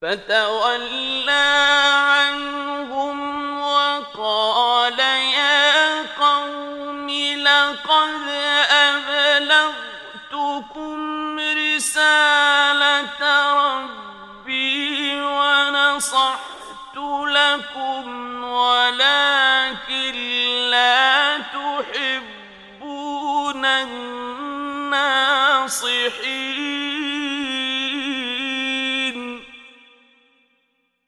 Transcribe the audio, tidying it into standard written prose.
فتولى عنهم وقال يا قوم لقد أبلغتكم رسالة ربي ونصحت لكم ولكن لا تحبون الناصحين